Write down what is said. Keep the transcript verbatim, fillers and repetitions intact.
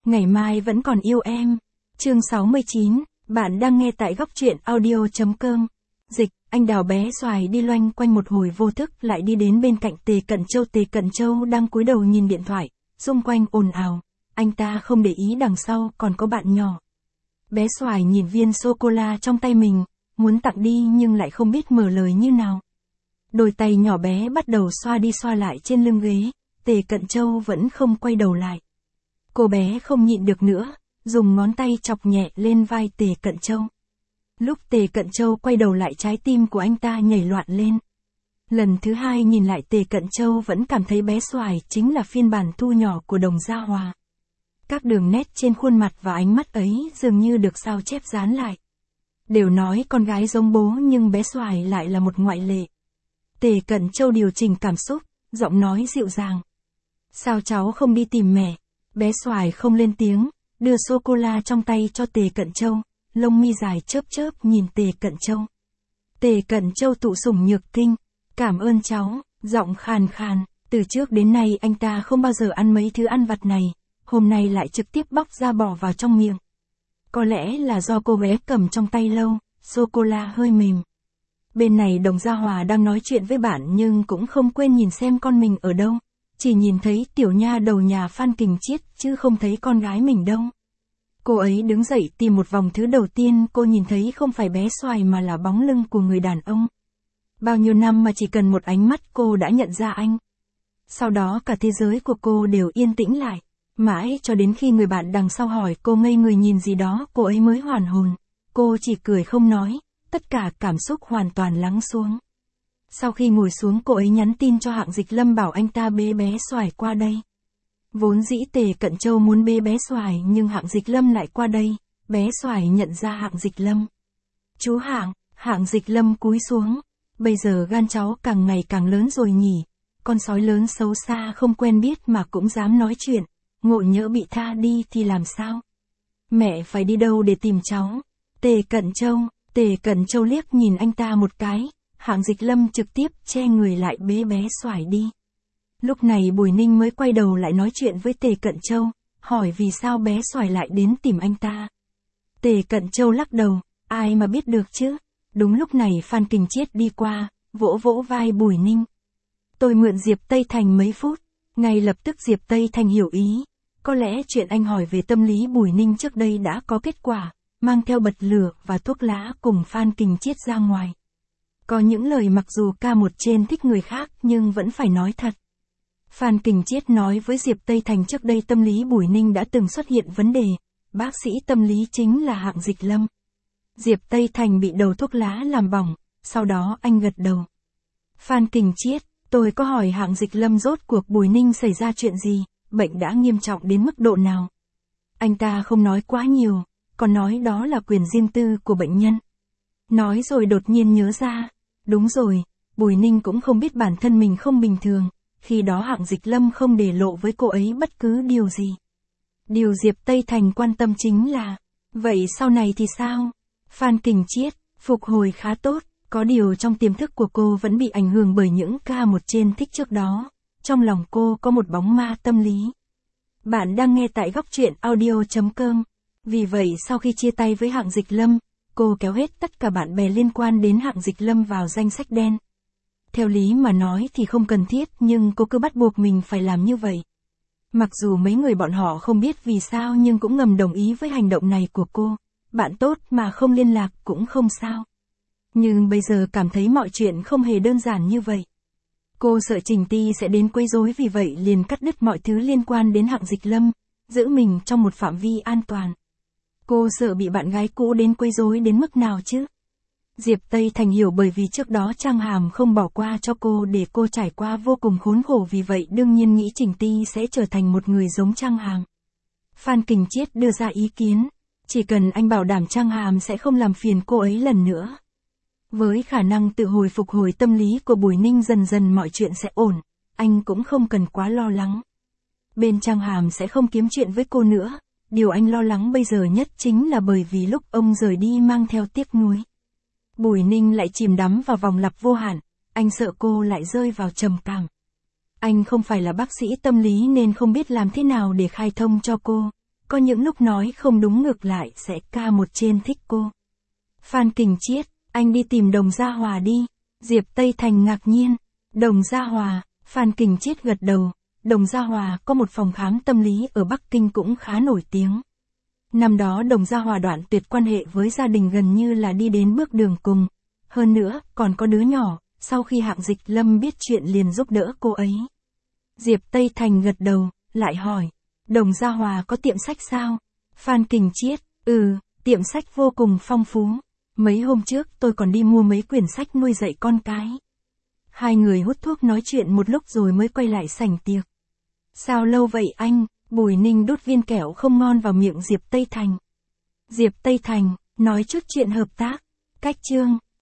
Ngày mai vẫn còn yêu em. Chương sáu mươi chín, bạn đang nghe tại góc truyện audio.com. Dịch, anh đào bé xoài đi loanh quanh một hồi vô thức lại đi đến bên cạnh Tề Cận Châu. Tề Cận Châu đang cúi đầu nhìn điện thoại, xung quanh ồn ào, anh ta không để ý đằng sau còn có bạn nhỏ. Bé xoài nhìn viên sô-cô-la trong tay mình, muốn tặng đi nhưng lại không biết mở lời như nào. Đôi tay nhỏ bé bắt đầu xoa đi xoa lại trên lưng ghế, Tề Cận Châu vẫn không quay đầu lại. Cô bé không nhịn được nữa, dùng ngón tay chọc nhẹ lên vai Tề Cận Châu. Lúc Tề Cận Châu quay đầu lại, trái tim của anh ta nhảy loạn lên. Lần thứ hai nhìn lại, Tề Cận Châu vẫn cảm thấy bé xoài chính là phiên bản thu nhỏ của Đồng Gia Hòa. Các đường nét trên khuôn mặt và ánh mắt ấy dường như được sao chép dán lại. Đều nói con gái giống bố nhưng bé xoài lại là một ngoại lệ. Tề Cận Châu điều chỉnh cảm xúc, giọng nói dịu dàng. Sao cháu không đi tìm mẹ? Bé xoài không lên tiếng, đưa sô-cô-la trong tay cho Tề Cận Châu, lông mi dài chớp chớp nhìn Tề Cận Châu. Tề Cận Châu tụ sủng nhược kinh, cảm ơn cháu, giọng khàn khàn, từ trước đến nay anh ta không bao giờ ăn mấy thứ ăn vặt này, hôm nay lại trực tiếp bóc ra bỏ vào trong miệng. Có lẽ là do cô bé cầm trong tay lâu, sô-cô-la hơi mềm. Bên này Đồng Gia Hòa đang nói chuyện với bạn nhưng cũng không quên nhìn xem con mình ở đâu. Chỉ nhìn thấy tiểu nha đầu nhà Phan Kình Chiết chứ không thấy con gái mình đâu. Cô ấy đứng dậy tìm một vòng, thứ đầu tiên cô nhìn thấy không phải bé xoài mà là bóng lưng của người đàn ông. Bao nhiêu năm mà chỉ cần một ánh mắt cô đã nhận ra anh. Sau đó cả thế giới của cô đều yên tĩnh lại. Mãi cho đến khi người bạn đằng sau hỏi cô ngây người nhìn gì đó, cô ấy mới hoàn hồn. Cô chỉ cười không nói, tất cả cảm xúc hoàn toàn lắng xuống. Sau khi ngồi xuống, cô ấy nhắn tin cho Hạng Dịch Lâm bảo anh ta bế bé xoài qua đây. Vốn dĩ Tề Cận Châu muốn bế bé xoài nhưng Hạng Dịch Lâm lại qua đây, bé xoài nhận ra Hạng Dịch Lâm. Chú Hạng, Hạng Dịch Lâm cúi xuống, bây giờ gan cháu càng ngày càng lớn rồi nhỉ, con sói lớn xấu xa không quen biết mà cũng dám nói chuyện, ngộ nhỡ bị tha đi thì làm sao? Mẹ phải đi đâu để tìm cháu? Tề Cận Châu, Tề Cận Châu liếc nhìn anh ta một cái. Hạng Dịch Lâm trực tiếp che người lại bế bé xoài đi. Lúc này Bùi Ninh mới quay đầu lại nói chuyện với Tề Cận Châu, hỏi vì sao bé xoài lại đến tìm anh ta. Tề Cận Châu lắc đầu, ai mà biết được chứ. Đúng lúc này Phan Kình Chiết đi qua, vỗ vỗ vai Bùi Ninh. Tôi mượn Diệp Tây Thành mấy phút, ngay lập tức Diệp Tây Thành hiểu ý. Có lẽ chuyện anh hỏi về tâm lý Bùi Ninh trước đây đã có kết quả, mang theo bật lửa và thuốc lá cùng Phan Kình Chiết ra ngoài. Có những lời mặc dù ca một trên thích người khác nhưng vẫn phải nói thật. Phan Kình Chiết nói với Diệp Tây Thành trước đây tâm lý Bùi Ninh đã từng xuất hiện vấn đề, bác sĩ tâm lý chính là Hạng Dịch Lâm. Diệp Tây Thành bị đầu thuốc lá làm bỏng, sau đó anh gật đầu. Phan Kình Chiết, tôi có hỏi Hạng Dịch Lâm rốt cuộc Bùi Ninh xảy ra chuyện gì, bệnh đã nghiêm trọng đến mức độ nào. Anh ta không nói quá nhiều, còn nói đó là quyền riêng tư của bệnh nhân. Nói rồi đột nhiên nhớ ra. Đúng rồi, Bùi Ninh cũng không biết bản thân mình không bình thường, khi đó Hạng Dịch Lâm không để lộ với cô ấy bất cứ điều gì. Điều Diệp Tây Thành quan tâm chính là, vậy sau này thì sao? Phan Kình Chiết, phục hồi khá tốt, có điều trong tiềm thức của cô vẫn bị ảnh hưởng bởi những ca một trên thích trước đó, trong lòng cô có một bóng ma tâm lý. Bạn đang nghe tại góc truyện audio.com, vì vậy sau khi chia tay với Hạng Dịch Lâm, cô kéo hết tất cả bạn bè liên quan đến Hạng Dịch Lâm vào danh sách đen. Theo lý mà nói thì không cần thiết nhưng cô cứ bắt buộc mình phải làm như vậy. Mặc dù mấy người bọn họ không biết vì sao nhưng cũng ngầm đồng ý với hành động này của cô. Bạn tốt mà không liên lạc cũng không sao. Nhưng bây giờ cảm thấy mọi chuyện không hề đơn giản như vậy. Cô sợ Trình Ti sẽ đến quấy rối, vì vậy liền cắt đứt mọi thứ liên quan đến Hạng Dịch Lâm, giữ mình trong một phạm vi an toàn. Cô sợ bị bạn gái cũ đến quấy rối đến mức nào chứ? Diệp Tây Thành hiểu, bởi vì trước đó Trang Hàm không bỏ qua cho cô để cô trải qua vô cùng khốn khổ, vì vậy đương nhiên nghĩ Trình Ti sẽ trở thành một người giống Trang Hàm. Phan Kình Chiết đưa ra ý kiến, chỉ cần anh bảo đảm Trang Hàm sẽ không làm phiền cô ấy lần nữa. Với khả năng tự hồi phục hồi tâm lý của Bùi Ninh dần dần mọi chuyện sẽ ổn, anh cũng không cần quá lo lắng. Bên Trang Hàm sẽ không kiếm chuyện với cô nữa. Điều anh lo lắng bây giờ nhất chính là bởi vì lúc ông rời đi mang theo tiếc nuối. Bùi Ninh lại chìm đắm vào vòng lặp vô hạn, anh sợ cô lại rơi vào trầm cảm. Anh không phải là bác sĩ tâm lý nên không biết làm thế nào để khai thông cho cô. có những lúc nói không đúng ngược lại sẽ ca một trên thích cô. Phan Kình Chiết, anh đi tìm Đồng Gia Hòa đi. Diệp Tây Thành ngạc nhiên. Đồng Gia Hòa, Phan Kình Chiết gật đầu. Đồng Gia Hòa có một phòng khám tâm lý ở Bắc Kinh cũng khá nổi tiếng. Năm đó Đồng Gia Hòa đoạn tuyệt quan hệ với gia đình gần như là đi đến bước đường cùng. Hơn nữa, còn có đứa nhỏ, sau khi Hạng Dịch Lâm biết chuyện liền giúp đỡ cô ấy. Diệp Tây Thành gật đầu, lại hỏi. Đồng Gia Hòa có tiệm sách sao? Phan Kình Chiết, ừ, tiệm sách vô cùng phong phú. Mấy hôm trước tôi còn đi mua mấy quyển sách nuôi dạy con cái. Hai người hút thuốc nói chuyện một lúc rồi mới quay lại sảnh tiệc. Sao lâu vậy anh? Bùi Ninh đút viên kẹo không ngon vào miệng Diệp Tây Thành. Diệp Tây Thành, nói chút chuyện hợp tác. Cách chương.